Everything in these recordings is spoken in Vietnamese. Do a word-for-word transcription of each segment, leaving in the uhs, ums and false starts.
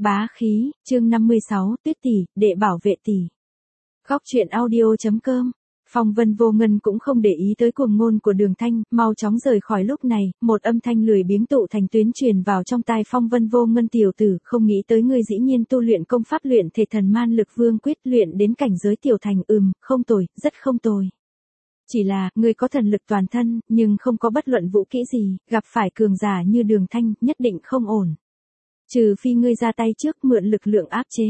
Bá khí, chương năm mươi sáu, Tuyết tỷ, đệ bảo vệ tỷ. Góc truyện audio.com. Phong Vân Vô Ngân cũng không để ý tới cuồng ngôn của Đường Thanh, mau chóng rời khỏi lúc này, một âm thanh lười biếng tụ thành tuyến truyền vào trong tai Phong Vân Vô Ngân tiểu tử, không nghĩ tới ngươi dĩ nhiên tu luyện công pháp luyện thể thần man lực vương quyết luyện đến cảnh giới tiểu thành, ừm, không tồi, rất không tồi. Chỉ là, ngươi có thần lực toàn thân, nhưng không có bất luận vũ kỹ gì, gặp phải cường giả như Đường Thanh, nhất định không ổn. Trừ phi ngươi ra tay trước mượn lực lượng áp chế.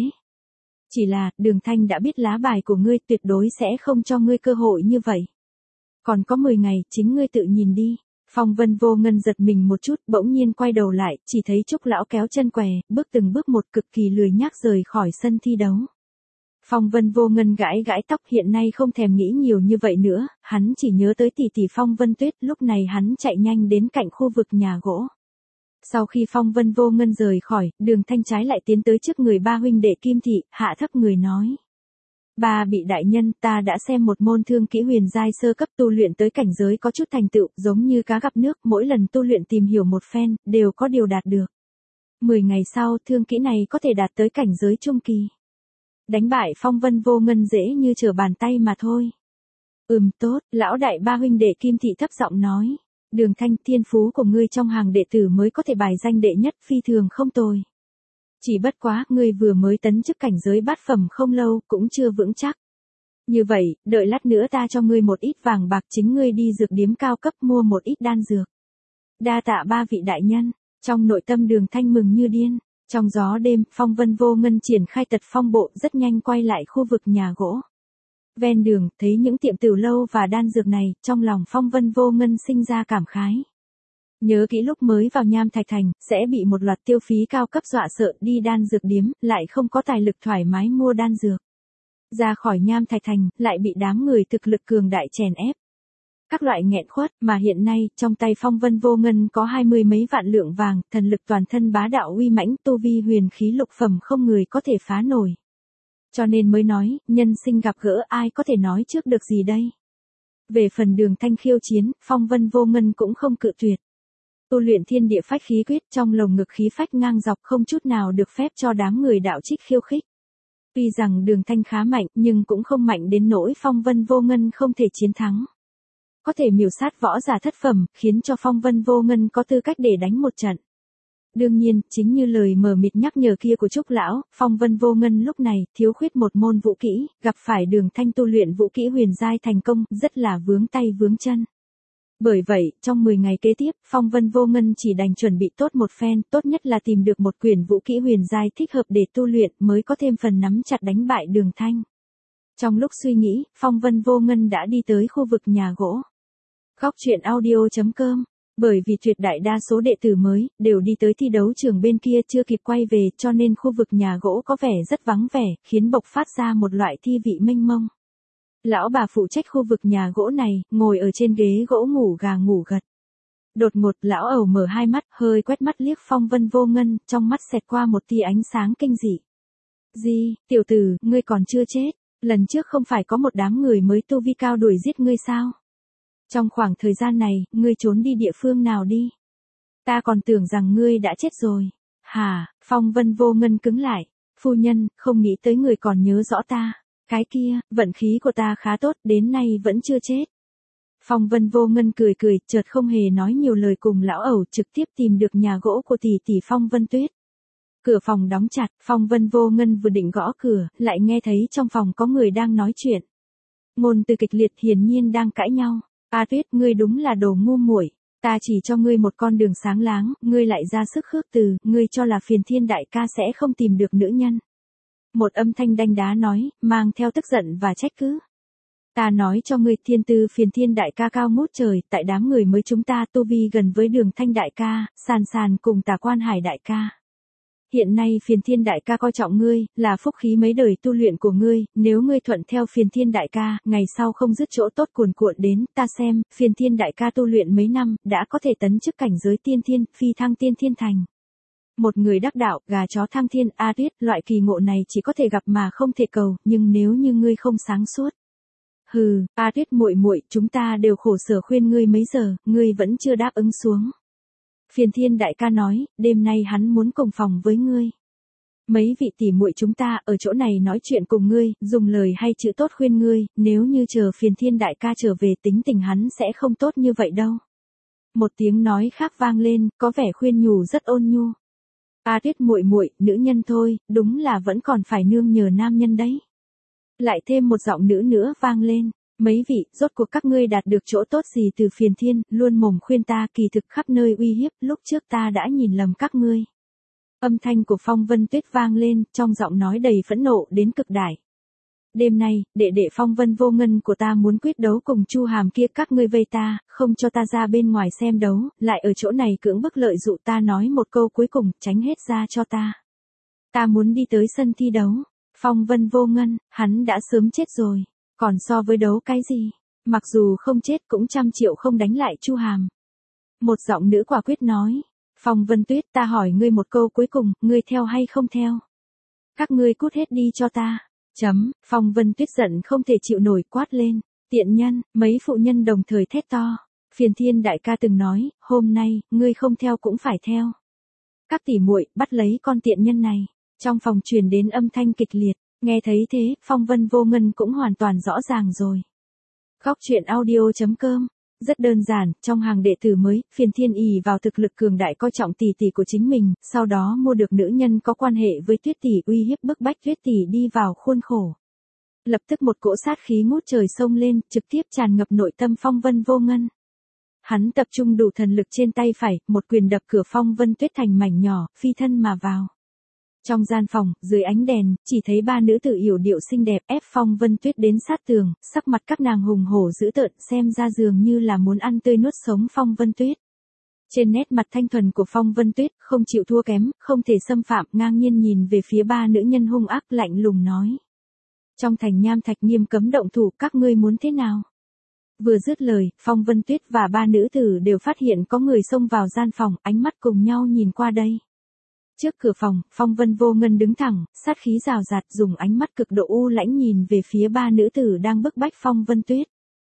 Chỉ là, Đường Thanh đã biết lá bài của ngươi tuyệt đối sẽ không cho ngươi cơ hội như vậy. Còn có mười ngày, chính ngươi tự nhìn đi. Phong Vân Vô Ngân giật mình một chút, bỗng nhiên quay đầu lại, chỉ thấy Trúc lão kéo chân què, bước từng bước một cực kỳ lười nhác rời khỏi sân thi đấu. Phong Vân Vô Ngân gãi gãi tóc, hiện nay không thèm nghĩ nhiều như vậy nữa, hắn chỉ nhớ tới tỷ tỷ Phong Vân Tuyết, lúc này hắn chạy nhanh đến cạnh khu vực nhà gỗ. Sau khi Phong Vân Vô Ngân rời khỏi, Đường Thanh trái lại tiến tới trước người ba huynh đệ Kim Thị, hạ thấp người nói. Ba bị đại nhân, ta đã xem một môn thương kỹ huyền giai sơ cấp tu luyện tới cảnh giới có chút thành tựu, giống như cá gặp nước, mỗi lần tu luyện tìm hiểu một phen, đều có điều đạt được. Mười ngày sau, thương kỹ này có thể đạt tới cảnh giới trung kỳ. Đánh bại Phong Vân Vô Ngân dễ như trở bàn tay mà thôi. Ừm tốt, lão đại ba huynh đệ Kim Thị thấp giọng nói. Đường Thanh, thiên phú của ngươi trong hàng đệ tử mới có thể bài danh đệ nhất, phi thường không tồi. Chỉ bất quá, ngươi vừa mới tấn chức cảnh giới bát phẩm không lâu, cũng chưa vững chắc. Như vậy, đợi lát nữa ta cho ngươi một ít vàng bạc, chính ngươi đi dược điếm cao cấp mua một ít đan dược. Đa tạ ba vị đại nhân, trong nội tâm Đường Thanh mừng như điên. Trong gió đêm, Phong Vân Vô Ngân triển khai tật phong bộ, rất nhanh quay lại khu vực nhà gỗ. Ven đường, thấy những tiệm tửu lâu và đan dược này, trong lòng Phong Vân Vô Ngân sinh ra cảm khái. Nhớ kỹ lúc mới vào Nham Thạch Thành, sẽ bị một loạt tiêu phí cao cấp dọa sợ, đi đan dược điếm, lại không có tài lực thoải mái mua đan dược. Ra khỏi Nham Thạch Thành, lại bị đám người thực lực cường đại chèn ép. Các loại nghẹn khuất, mà hiện nay, trong tay Phong Vân Vô Ngân có hai mươi mấy vạn lượng vàng, thần lực toàn thân bá đạo uy mãnh, tu vi huyền khí lục phẩm không người có thể phá nổi. Cho nên mới nói, nhân sinh gặp gỡ ai có thể nói trước được gì đây. Về phần Đường Thanh khiêu chiến, Phong Vân Vô Ngân cũng không cự tuyệt. Tu luyện thiên địa phách khí quyết, trong lồng ngực khí phách ngang dọc, không chút nào được phép cho đám người đạo trích khiêu khích. Tuy rằng Đường Thanh khá mạnh, nhưng cũng không mạnh đến nỗi Phong Vân Vô Ngân không thể chiến thắng. Có thể miểu sát võ giả thất phẩm, khiến cho Phong Vân Vô Ngân có tư cách để đánh một trận. Đương nhiên, chính như lời mờ mịt nhắc nhở kia của Trúc lão, Phong Vân Vô Ngân lúc này thiếu khuyết một môn vũ kỹ, gặp phải Đường Thanh tu luyện vũ kỹ huyền giai thành công, rất là vướng tay vướng chân. Bởi vậy, trong mười ngày kế tiếp, Phong Vân Vô Ngân chỉ đành chuẩn bị tốt một phen, tốt nhất là tìm được một quyển vũ kỹ huyền giai thích hợp để tu luyện, mới có thêm phần nắm chặt đánh bại Đường Thanh. Trong lúc suy nghĩ, Phong Vân Vô Ngân đã đi tới khu vực nhà gỗ. Góc truyện audio.com. Bởi vì tuyệt đại đa số đệ tử mới, đều đi tới thi đấu trường bên kia chưa kịp quay về, cho nên khu vực nhà gỗ có vẻ rất vắng vẻ, khiến bộc phát ra một loại thi vị mênh mông. Lão bà phụ trách khu vực nhà gỗ này, ngồi ở trên ghế gỗ ngủ gà ngủ gật. Đột ngột, lão ẩu mở hai mắt, hơi quét mắt liếc Phong Vân Vô Ngân, trong mắt xẹt qua một tia ánh sáng kinh dị. Gì, tiểu tử, ngươi còn chưa chết, lần trước không phải có một đám người mới tu vi cao đuổi giết ngươi sao? Trong khoảng thời gian này, ngươi trốn đi địa phương nào đi? Ta còn tưởng rằng ngươi đã chết rồi. Hả, Phong Vân Vô Ngân cứng lại. Phu nhân, không nghĩ tới người còn nhớ rõ ta. Cái kia, vận khí của ta khá tốt, đến nay vẫn chưa chết. Phong Vân Vô Ngân cười cười, chợt không hề nói nhiều lời cùng lão ẩu, trực tiếp tìm được nhà gỗ của tỷ tỷ Phong Vân Tuyết. Cửa phòng đóng chặt, Phong Vân Vô Ngân vừa định gõ cửa, lại nghe thấy trong phòng có người đang nói chuyện. Ngôn từ kịch liệt, hiển nhiên đang cãi nhau. A Tuyết, ngươi đúng là đồ ngu muội, ta chỉ cho ngươi một con đường sáng láng, ngươi lại ra sức khước từ, ngươi cho là Phiền Thiên đại ca sẽ không tìm được nữ nhân. Một âm thanh đanh đá nói, mang theo tức giận và trách cứ. Ta nói cho ngươi, thiên tư Phiền Thiên đại ca cao ngút trời, tại đám người mới chúng ta tu vi gần với Đường Thanh đại ca, sàn sàn cùng Tà Quan Hải đại ca. Hiện nay Phiền Thiên đại ca coi trọng ngươi, là phúc khí mấy đời tu luyện của ngươi, nếu ngươi thuận theo Phiền Thiên đại ca, ngày sau không dứt chỗ tốt cuồn cuộn đến, ta xem, Phiền Thiên đại ca tu luyện mấy năm, đã có thể tấn chức cảnh giới tiên thiên, phi thăng tiên thiên thành. Một người đắc đạo, gà chó thăng thiên, A Tuyết, loại kỳ ngộ này chỉ có thể gặp mà không thể cầu, nhưng nếu như ngươi không sáng suốt. Hừ, A Tuyết muội muội, chúng ta đều khổ sở khuyên ngươi mấy giờ, ngươi vẫn chưa đáp ứng xuống. Phiền Thiên đại ca nói, đêm nay hắn muốn cùng phòng với ngươi. Mấy vị tỷ muội chúng ta ở chỗ này nói chuyện cùng ngươi, dùng lời hay chữ tốt khuyên ngươi, nếu như chờ Phiền Thiên đại ca trở về tính tình hắn sẽ không tốt như vậy đâu. Một tiếng nói khác vang lên, có vẻ khuyên nhủ rất ôn nhu. A Tuyết muội muội, nữ nhân thôi, đúng là vẫn còn phải nương nhờ nam nhân đấy. Lại thêm một giọng nữ nữa vang lên. Mấy vị, rốt cuộc các ngươi đạt được chỗ tốt gì từ Phiền Thiên, luôn mồm khuyên ta, kỳ thực khắp nơi uy hiếp, lúc trước ta đã nhìn lầm các ngươi. Âm thanh của Phong Vân Tuyết vang lên, trong giọng nói đầy phẫn nộ đến cực đại. Đêm nay, đệ đệ Phong Vân Vô Ngân của ta muốn quyết đấu cùng Chu Hàm kia, các ngươi vây ta, không cho ta ra bên ngoài xem đấu, lại ở chỗ này cưỡng bức lợi dụ ta nói một câu cuối cùng, tránh hết ra cho ta. Ta muốn đi tới sân thi đấu. Phong Vân Vô Ngân, hắn đã sớm chết rồi. Còn so với đấu cái gì? Mặc dù không chết cũng trăm triệu không đánh lại Chu Hàm. Một giọng nữ quả quyết nói. Phong Vân Tuyết, ta hỏi ngươi một câu cuối cùng, ngươi theo hay không theo? Các ngươi cút hết đi cho ta. Chấm, Phong Vân Tuyết giận không thể chịu nổi quát lên. Tiện nhân, mấy phụ nhân đồng thời thét to. Phiền Thiên đại ca từng nói, hôm nay, ngươi không theo cũng phải theo. Các tỷ muội bắt lấy con tiện nhân này. Trong phòng truyền đến âm thanh kịch liệt. Nghe thấy thế, Phong Vân Vô Ngân cũng hoàn toàn rõ ràng rồi. Góc truyện audio chấm com. Rất đơn giản, trong hàng đệ tử mới, Phiền Thiên ỷ vào thực lực cường đại coi trọng tỷ tỷ của chính mình, sau đó mua được nữ nhân có quan hệ với Tuyết tỷ uy hiếp bức bách Tuyết tỷ đi vào khuôn khổ. Lập tức một cỗ sát khí ngút trời xông lên, trực tiếp tràn ngập nội tâm Phong Vân Vô Ngân. Hắn tập trung đủ thần lực trên tay phải, một quyền đập cửa Phong Vân Tuyết thành mảnh nhỏ, phi thân mà vào. Trong gian phòng, dưới ánh đèn, chỉ thấy ba nữ tử yểu điệu xinh đẹp ép Phong Vân Tuyết đến sát tường, sắc mặt các nàng hùng hổ dữ tợn, xem ra dường như là muốn ăn tươi nuốt sống Phong Vân Tuyết. Trên nét mặt thanh thuần của Phong Vân Tuyết, không chịu thua kém, không thể xâm phạm, ngang nhiên nhìn về phía ba nữ nhân hung ác lạnh lùng nói. Trong thành Nham Thạch nghiêm cấm động thủ, các ngươi muốn thế nào? Vừa dứt lời, Phong Vân Tuyết và ba nữ tử đều phát hiện có người xông vào gian phòng, ánh mắt cùng nhau nhìn qua đây. Trước cửa phòng, Phong Vân Vô Ngân đứng thẳng, sát khí rào rạt, dùng ánh mắt cực độ u lãnh nhìn về phía ba nữ tử đang bức bách Phong Vân Tuyết.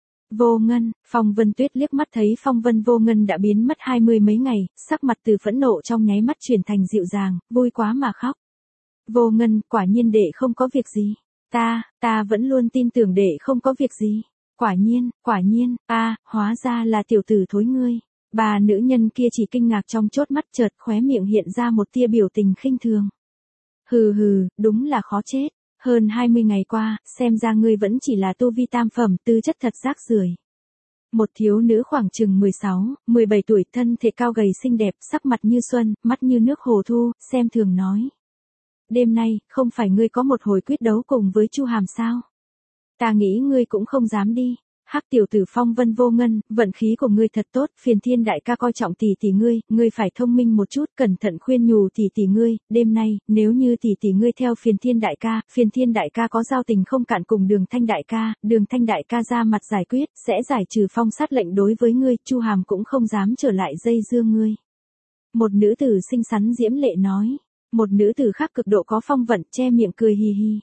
Vô Ngân, Phong Vân Tuyết liếc mắt thấy Phong Vân Vô Ngân đã biến mất hai mươi mấy ngày, sắc mặt từ phẫn nộ trong nháy mắt chuyển thành dịu dàng, vui quá mà khóc. Vô Ngân, quả nhiên đệ không có việc gì. Ta, ta vẫn luôn tin tưởng đệ không có việc gì. Quả nhiên, quả nhiên, a, hóa ra là tiểu tử thối ngươi. Bà nữ nhân kia chỉ kinh ngạc trong chốt mắt, chợt khóe miệng hiện ra một tia biểu tình khinh thường. Hừ hừ, đúng là khó chết. Hơn hai mươi ngày qua, xem ra ngươi vẫn chỉ là tu vi tam phẩm, tư chất thật rác rưởi. Một thiếu nữ khoảng chừng mười sáu, mười bảy tuổi, thân thể cao gầy xinh đẹp, sắc mặt như xuân, mắt như nước hồ thu, xem thường nói. Đêm nay, không phải ngươi có một hồi quyết đấu cùng với Chu Hàm sao? Ta nghĩ ngươi cũng không dám đi. Hắc tiểu tử Phong Vân Vô Ngân, vận khí của ngươi thật tốt, Phiền Thiên đại ca coi trọng tỷ tỷ ngươi, ngươi phải thông minh một chút, cẩn thận khuyên nhủ tỷ tỷ ngươi, đêm nay, nếu như tỷ tỷ ngươi theo Phiền Thiên đại ca, Phiền Thiên đại ca có giao tình không cạn cùng Đường Thanh đại ca, Đường Thanh đại ca ra mặt giải quyết, sẽ giải trừ phong sát lệnh đối với ngươi, Chu Hàm cũng không dám trở lại dây dưa ngươi. Một nữ tử xinh xắn diễm lệ nói, một nữ tử khác cực độ có phong vận, che miệng cười hì hì.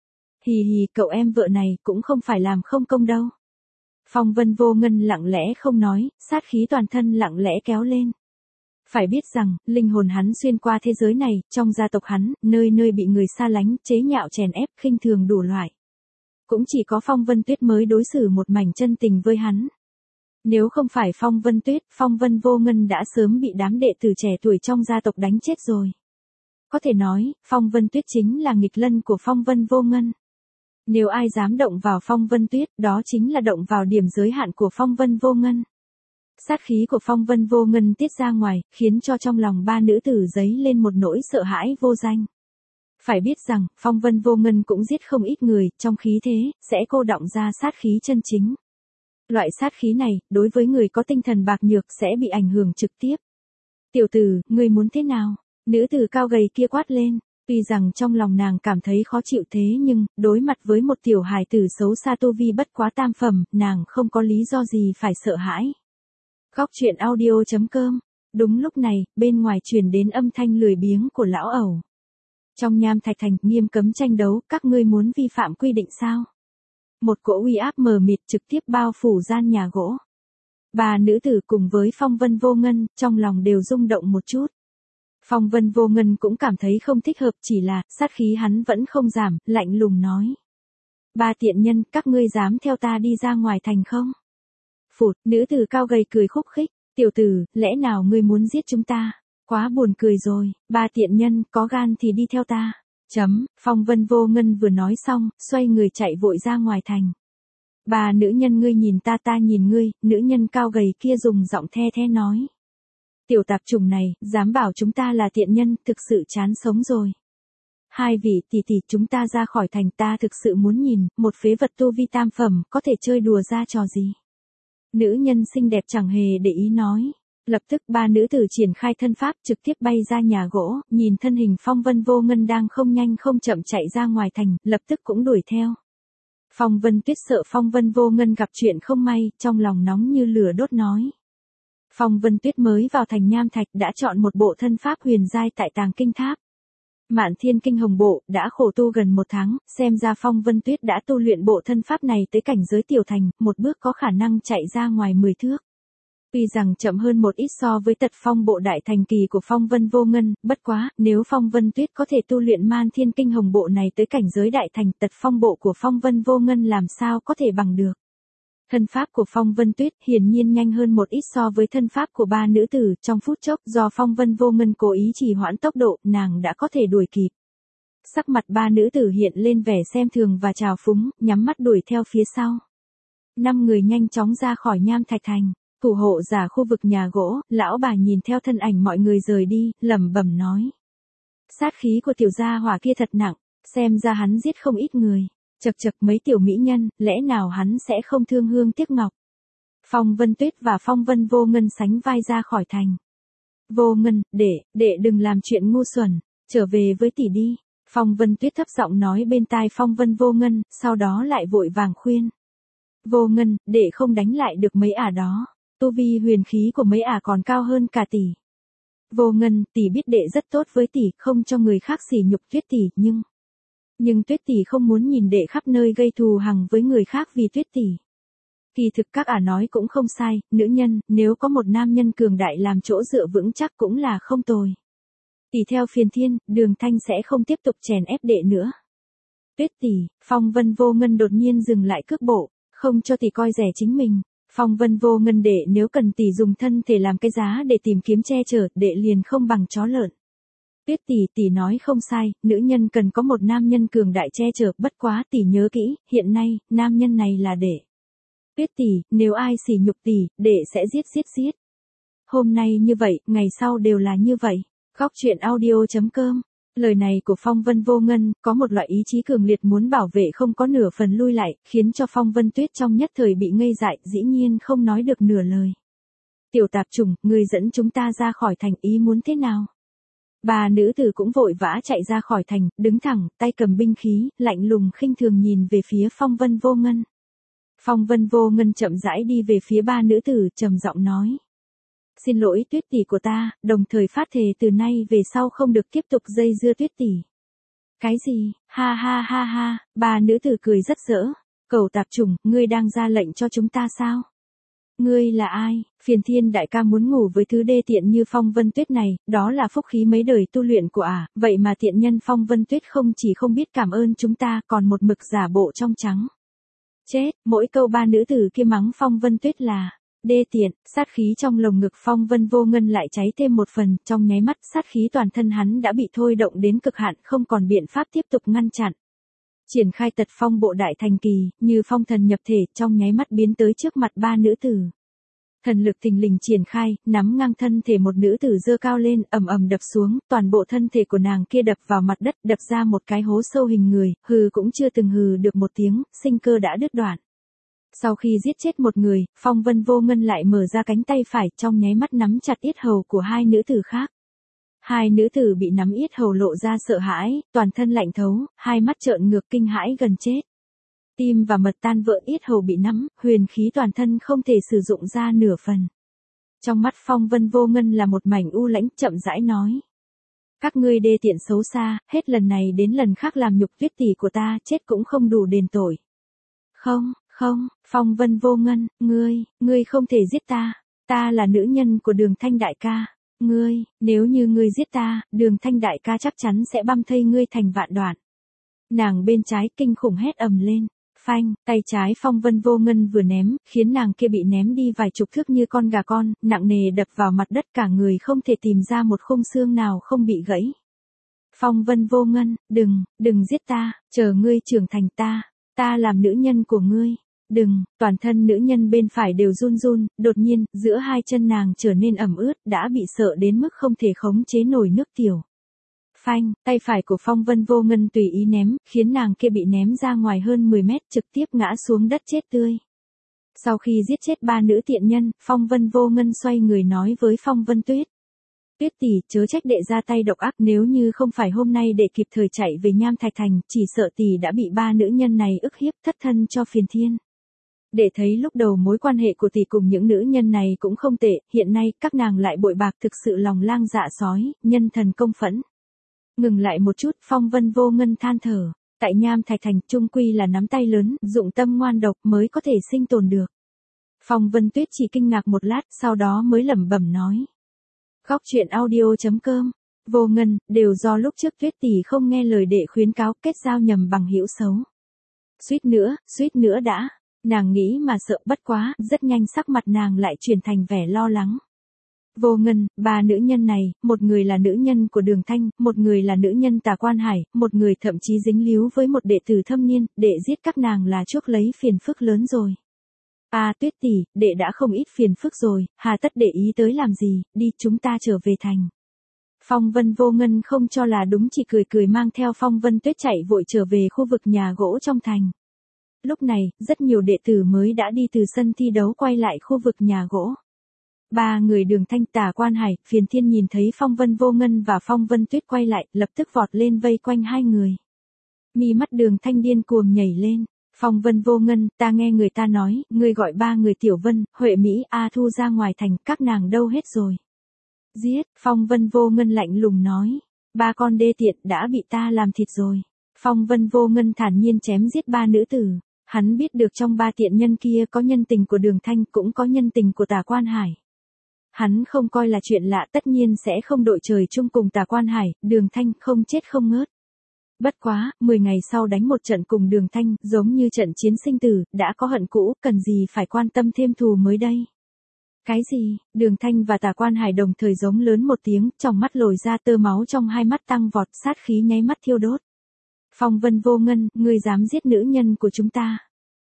Hì hì, cậu em vợ này cũng không phải làm không công đâu. Phong Vân Vô Ngân lặng lẽ không nói, sát khí toàn thân lặng lẽ kéo lên. Phải biết rằng, linh hồn hắn xuyên qua thế giới này, trong gia tộc hắn, nơi nơi bị người xa lánh, chế nhạo chèn ép, khinh thường đủ loại. Cũng chỉ có Phong Vân Tuyết mới đối xử một mảnh chân tình với hắn. Nếu không phải Phong Vân Tuyết, Phong Vân Vô Ngân đã sớm bị đám đệ tử trẻ tuổi trong gia tộc đánh chết rồi. Có thể nói, Phong Vân Tuyết chính là nghịch lân của Phong Vân Vô Ngân. Nếu ai dám động vào Phong Vân Tuyết, đó chính là động vào điểm giới hạn của Phong Vân Vô Ngân. Sát khí của Phong Vân Vô Ngân tiết ra ngoài, khiến cho trong lòng ba nữ tử dấy lên một nỗi sợ hãi vô danh. Phải biết rằng, Phong Vân Vô Ngân cũng giết không ít người, trong khí thế, sẽ cô đọng ra sát khí chân chính. Loại sát khí này, đối với người có tinh thần bạc nhược sẽ bị ảnh hưởng trực tiếp. Tiểu tử, ngươi muốn thế nào? Nữ tử cao gầy kia quát lên. Tuy rằng trong lòng nàng cảm thấy khó chịu thế nhưng, đối mặt với một tiểu hài tử xấu xa tu vi bất quá tam phẩm, nàng không có lý do gì phải sợ hãi. Góc truyện audio chấm com. Đúng lúc này, bên ngoài truyền đến âm thanh lười biếng của lão ẩu. Trong Nham Thạch thành, nghiêm cấm tranh đấu, các ngươi muốn vi phạm quy định sao? Một cỗ uy áp mờ mịt trực tiếp bao phủ gian nhà gỗ. Bà nữ tử cùng với Phong Vân Vô Ngân, trong lòng đều rung động một chút. Phong Vân Vô Ngân cũng cảm thấy không thích hợp, chỉ là, sát khí hắn vẫn không giảm, lạnh lùng nói. Ba tiện nhân, các ngươi dám theo ta đi ra ngoài thành không? Phụt, nữ tử cao gầy cười khúc khích, tiểu tử, lẽ nào ngươi muốn giết chúng ta? Quá buồn cười rồi, ba tiện nhân, có gan thì đi theo ta. Chấm, Phong Vân Vô Ngân vừa nói xong, xoay người chạy vội ra ngoài thành. Ba nữ nhân ngươi nhìn ta ta nhìn ngươi, nữ nhân cao gầy kia dùng giọng the the nói. Tiểu tạp chủng này, dám bảo chúng ta là tiện nhân, thực sự chán sống rồi. Hai vị tỷ tỷ chúng ta ra khỏi thành, ta thực sự muốn nhìn, một phế vật tu vi tam phẩm, có thể chơi đùa ra trò gì. Nữ nhân xinh đẹp chẳng hề để ý nói. Lập tức ba nữ tử triển khai thân pháp trực tiếp bay ra nhà gỗ, nhìn thân hình Phong Vân Vô Ngân đang không nhanh không chậm chạy ra ngoài thành, lập tức cũng đuổi theo. Phong Vân Tuyết sợ Phong Vân Vô Ngân gặp chuyện không may, trong lòng nóng như lửa đốt nói. Phong Vân Tuyết mới vào thành Nham Thạch đã chọn một bộ thân pháp huyền giai tại Tàng Kinh Tháp. Mạn Thiên Kinh Hồng Bộ đã khổ tu gần một tháng, xem ra Phong Vân Tuyết đã tu luyện bộ thân pháp này tới cảnh giới tiểu thành, một bước có khả năng chạy ra ngoài mười thước. Tuy rằng chậm hơn một ít so với tật phong bộ đại thành kỳ của Phong Vân Vô Ngân, bất quá, nếu Phong Vân Tuyết có thể tu luyện Man Thiên Kinh Hồng Bộ này tới cảnh giới đại thành, tật phong bộ của Phong Vân Vô Ngân làm sao có thể bằng được. Thân pháp của Phong Vân Tuyết hiển nhiên nhanh hơn một ít so với thân pháp của ba nữ tử, trong phút chốc do Phong Vân Vô Ngân cố ý trì hoãn tốc độ, nàng đã có thể đuổi kịp. Sắc mặt ba nữ tử hiện lên vẻ xem thường và trào phúng, nhắm mắt đuổi theo phía sau. Năm người nhanh chóng ra khỏi Nham Thạch thành. Thủ hộ giả khu vực nhà gỗ, lão bà nhìn theo thân ảnh mọi người rời đi, lẩm bẩm nói. Sát khí của tiểu gia hỏa kia thật nặng, xem ra hắn giết không ít người. Chật chật mấy tiểu mỹ nhân, lẽ nào hắn sẽ không thương hương tiếc ngọc. Phong Vân Tuyết và Phong Vân Vô Ngân sánh vai ra khỏi thành. Vô Ngân, đệ, đệ đừng làm chuyện ngu xuẩn, trở về với tỷ đi. Phong Vân Tuyết thấp giọng nói bên tai Phong Vân Vô Ngân, sau đó lại vội vàng khuyên. Vô Ngân, đệ không đánh lại được mấy ả đó. Tu vi huyền khí của mấy ả còn cao hơn cả tỷ. Vô Ngân, tỷ biết đệ rất tốt với tỷ, không cho người khác sỉ nhục Tuyết tỷ, nhưng... Nhưng Tuyết tỷ không muốn nhìn đệ khắp nơi gây thù hằn với người khác vì Tuyết tỷ. Kỳ thực các ả nói cũng không sai, nữ nhân, nếu có một nam nhân cường đại làm chỗ dựa vững chắc cũng là không tồi. Tỷ theo phiền thiên, Đường Thanh sẽ không tiếp tục chèn ép đệ nữa. Tuyết tỷ, Phong Vân Vô Ngân đột nhiên dừng lại cước bộ, không cho tỷ coi rẻ chính mình. Phong Vân Vô Ngân đệ nếu cần tỷ dùng thân thể làm cái giá để tìm kiếm che chở, đệ liền không bằng chó lợn. Tuyết tỷ tỷ nói không sai, nữ nhân cần có một nam nhân cường đại che chở, bất quá tỷ nhớ kỹ, hiện nay, nam nhân này là đệ. Tuyết tỷ, nếu ai sỉ nhục tỷ, đệ sẽ giết giết giết. Hôm nay như vậy, ngày sau đều là như vậy. Góc truyện audio chấm com. Lời này của Phong Vân Vô Ngân, có một loại ý chí cường liệt muốn bảo vệ không có nửa phần lui lại, khiến cho Phong Vân Tuyết trong nhất thời bị ngây dại, dĩ nhiên không nói được nửa lời. Tiểu tạp chủng, người dẫn chúng ta ra khỏi thành, ý muốn thế nào? Bà nữ tử cũng vội vã chạy ra khỏi thành, đứng thẳng, tay cầm binh khí, lạnh lùng khinh thường nhìn về phía Phong Vân Vô Ngân. Phong Vân Vô Ngân chậm rãi đi về phía ba nữ tử, trầm giọng nói. Xin lỗi Tuyết tỷ của ta, đồng thời phát thề từ nay về sau không được tiếp tục dây dưa Tuyết tỷ. Cái gì, ha ha ha ha, ba nữ tử cười rất rỡ. Cẩu tạp chủng, ngươi đang ra lệnh cho chúng ta sao? Ngươi là ai? Phiền thiên đại ca muốn ngủ với thứ đê tiện như Phong Vân Tuyết này, đó là phúc khí mấy đời tu luyện của ả, vậy mà tiện nhân Phong Vân Tuyết không chỉ không biết cảm ơn chúng ta, còn một mực giả bộ trong trắng. Chết, mỗi câu ba nữ tử kia mắng Phong Vân Tuyết là đê tiện, sát khí trong lồng ngực Phong Vân Vô Ngân lại cháy thêm một phần, trong nháy mắt sát khí toàn thân hắn đã bị thôi động đến cực hạn, không còn biện pháp tiếp tục ngăn chặn. Triển khai tật phong bộ đại thành kỳ, như phong thần nhập thể, trong nháy mắt biến tới trước mặt ba nữ tử. Thần lực thình lình triển khai, nắm ngang thân thể một nữ tử giơ cao lên, ầm ầm đập xuống, toàn bộ thân thể của nàng kia đập vào mặt đất, đập ra một cái hố sâu hình người, hừ cũng chưa từng hừ được một tiếng, sinh cơ đã đứt đoạn. Sau khi giết chết một người, Phong Vân Vô Ngân lại mở ra cánh tay phải, trong nháy mắt nắm chặt yết hầu của hai nữ tử khác. Hai nữ tử bị nắm yết hầu lộ ra sợ hãi, toàn thân lạnh thấu, hai mắt trợn ngược kinh hãi gần chết. Tim và mật tan vỡ, yết hầu bị nắm, huyền khí toàn thân không thể sử dụng ra nửa phần. Trong mắt Phong Vân Vô Ngân là một mảnh u lãnh, chậm rãi nói. Các ngươi đê tiện xấu xa, hết lần này đến lần khác làm nhục Tuyết tỷ của ta, chết cũng không đủ đền tội. Không, không, Phong Vân Vô Ngân, ngươi, ngươi không thể giết ta, ta là nữ nhân của Đường Thanh đại ca. Ngươi, nếu như ngươi giết ta, Đường Thanh đại ca chắc chắn sẽ băm thây ngươi thành vạn đoạn. Nàng bên trái kinh khủng hét ầm lên. Phanh, tay trái Phong Vân Vô Ngân vừa ném, khiến nàng kia bị ném đi vài chục thước như con gà con, nặng nề đập vào mặt đất, cả người không thể tìm ra một khung xương nào không bị gãy. Phong Vân Vô Ngân, đừng, đừng giết ta, chờ ngươi trưởng thành ta, ta làm nữ nhân của ngươi. Đừng, toàn thân nữ nhân bên phải đều run run, đột nhiên, giữa hai chân nàng trở nên ẩm ướt, đã bị sợ đến mức không thể khống chế nổi nước tiểu. Phanh, tay phải của Phong Vân Vô Ngân tùy ý ném, khiến nàng kia bị ném ra ngoài hơn mười mét, trực tiếp ngã xuống đất chết tươi. Sau khi giết chết ba nữ tiện nhân, Phong Vân Vô Ngân xoay người nói với Phong Vân Tuyết. Tuyết tỷ, chớ trách đệ ra tay độc ác, nếu như không phải hôm nay đệ kịp thời chạy về Nham Thạch Thành, chỉ sợ tỷ đã bị ba nữ nhân này ức hiếp, thất thân cho phiền thiên. Đệ thấy lúc đầu mối quan hệ của tỷ cùng những nữ nhân này cũng không tệ, hiện nay các nàng lại bội bạc, thực sự lòng lang dạ sói, nhân thần công phẫn. Ngừng lại một chút, Phong Vân Vô Ngân than thở, tại Nham Thạch Thành trung quy là nắm tay lớn, dụng tâm ngoan độc mới có thể sinh tồn được. Phong Vân Tuyết chỉ kinh ngạc một lát, sau đó mới lẩm bẩm nói. Góc truyện audio chấm com, Vô Ngân, đều do lúc trước Tuyết tỷ không nghe lời đệ khuyến cáo, kết giao nhầm bằng hữu xấu. Suýt nữa, suýt nữa đã, nàng nghĩ mà sợ, bất quá, rất nhanh sắc mặt nàng lại chuyển thành vẻ lo lắng. Vô Ngân, ba nữ nhân này, một người là nữ nhân của Đường Thanh, một người là nữ nhân Tà Quan Hải, một người thậm chí dính líu với một đệ tử thâm niên, đệ giết các nàng là chuốc lấy phiền phức lớn rồi. À Tuyết tỷ, đệ đã không ít phiền phức rồi, hà tất để ý tới làm gì, đi chúng ta trở về thành. Phong Vân Vô Ngân không cho là đúng, chỉ cười cười mang theo Phong Vân Tuyết chạy vội trở về khu vực nhà gỗ trong thành. Lúc này, rất nhiều đệ tử mới đã đi từ sân thi đấu quay lại khu vực nhà gỗ. Ba người Đường Thanh, Tà Quan Hải, Phiền Thiên nhìn thấy Phong Vân Vô Ngân và Phong Vân Tuyết quay lại, lập tức vọt lên vây quanh hai người. Mi mắt Đường Thanh điên cuồng nhảy lên. Phong Vân Vô Ngân, ta nghe người ta nói, ngươi gọi ba người Tiểu Vân, Huệ Mỹ, A Thu ra ngoài thành, các nàng đâu hết rồi. Giết, Phong Vân Vô Ngân lạnh lùng nói. Ba con đê tiện đã bị ta làm thịt rồi. Phong Vân Vô Ngân thản nhiên chém giết ba nữ tử. Hắn biết được trong ba tiện nhân kia có nhân tình của Đường Thanh, cũng có nhân tình của Tà Quan Hải. Hắn không coi là chuyện lạ, tất nhiên sẽ không đội trời chung cùng Tà Quan Hải, Đường Thanh không chết không ngớt. Bất quá, mười ngày sau đánh một trận cùng Đường Thanh, giống như trận chiến sinh tử, đã có hận cũ, cần gì phải quan tâm thêm thù mới đây. Cái gì? Đường Thanh và Tà Quan Hải đồng thời giống lớn một tiếng, trong mắt lồi ra, tơ máu trong hai mắt tăng vọt, sát khí nháy mắt thiêu đốt. Phong Vân Vô Ngân, ngươi dám giết nữ nhân của chúng ta.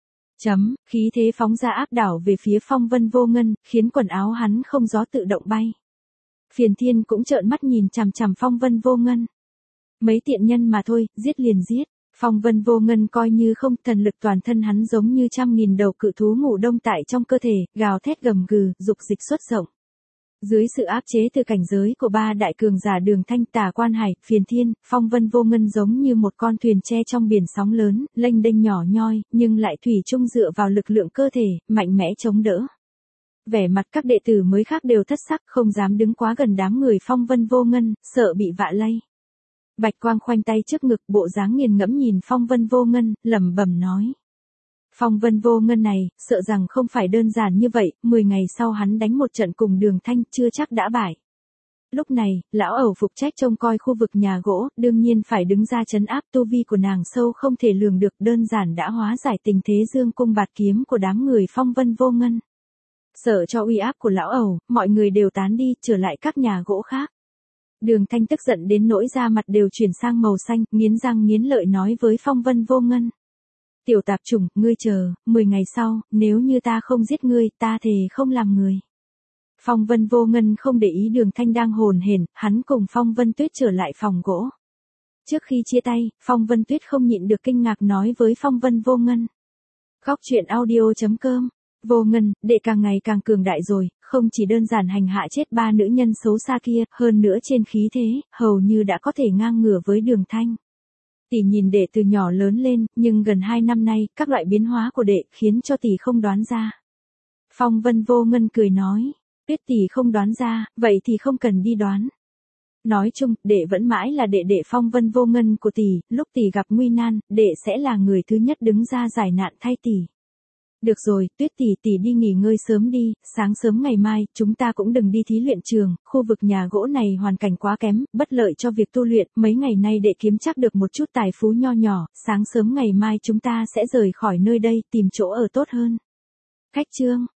Chấm, khí thế phóng ra áp đảo về phía Phong Vân Vô Ngân, khiến quần áo hắn không gió tự động bay. Phiền Thiên cũng trợn mắt nhìn chằm chằm Phong Vân Vô Ngân. Mấy tiện nhân mà thôi, giết liền giết. Phong Vân Vô Ngân coi như không, thần lực toàn thân hắn giống như trăm nghìn đầu cự thú ngủ đông tại trong cơ thể, gào thét gầm gừ, dục dịch xuất rộng. Dưới sự áp chế từ cảnh giới của ba đại cường giả Đường Thanh, Tà Quan Hải, Phiền Thiên, Phong Vân Vô Ngân giống như một con thuyền tre trong biển sóng lớn, lênh đênh nhỏ nhoi, nhưng lại thủy chung dựa vào lực lượng cơ thể, mạnh mẽ chống đỡ. Vẻ mặt các đệ tử mới khác đều thất sắc, không dám đứng quá gần đám người Phong Vân Vô Ngân, sợ bị vạ lây. Bạch Quang khoanh tay trước ngực, bộ dáng nghiền ngẫm nhìn Phong Vân Vô Ngân, lẩm bẩm nói. Phong Vân Vô Ngân này, sợ rằng không phải đơn giản như vậy, mười ngày sau hắn đánh một trận cùng Đường Thanh, chưa chắc đã bại. Lúc này, lão ẩu phục trách trông coi khu vực nhà gỗ, đương nhiên phải đứng ra trấn áp, tu vi của nàng sâu không thể lường được, đơn giản đã hóa giải tình thế dương cung bạt kiếm của đám người Phong Vân Vô Ngân. Sợ cho uy áp của lão ẩu, mọi người đều tán đi, trở lại các nhà gỗ khác. Đường Thanh tức giận đến nỗi da mặt đều chuyển sang màu xanh, nghiến răng nghiến lợi nói với Phong Vân Vô Ngân. Tiểu tạp chủng, ngươi chờ, mười ngày sau, nếu như ta không giết ngươi, ta thề không làm người. Phong Vân Vô Ngân không để ý Đường Thanh đang hồn hển, hắn cùng Phong Vân Tuyết trở lại phòng gỗ. Trước khi chia tay, Phong Vân Tuyết không nhịn được kinh ngạc nói với Phong Vân Vô Ngân. Góc truyện audio chấm com, Vô Ngân, đệ càng ngày càng cường đại rồi, không chỉ đơn giản hành hạ chết ba nữ nhân xấu xa kia, hơn nữa trên khí thế, hầu như đã có thể ngang ngửa với Đường Thanh. Tỷ nhìn đệ từ nhỏ lớn lên, nhưng gần hai năm nay, các loại biến hóa của đệ khiến cho tỷ không đoán ra. Phong Vân Vô Ngân cười nói, biết tỷ không đoán ra, vậy thì không cần đi đoán. Nói chung, đệ vẫn mãi là đệ đệ Phong Vân Vô Ngân của tỷ, lúc tỷ gặp nguy nan, đệ sẽ là người thứ nhất đứng ra giải nạn thay tỷ. Được rồi, Tuyết tỷ tỷ đi nghỉ ngơi sớm đi, sáng sớm ngày mai, chúng ta cũng đừng đi thí luyện trường, khu vực nhà gỗ này hoàn cảnh quá kém, bất lợi cho việc tu luyện, mấy ngày nay để kiếm chắc được một chút tài phú nho nhỏ, sáng sớm ngày mai chúng ta sẽ rời khỏi nơi đây, tìm chỗ ở tốt hơn. Khách Trương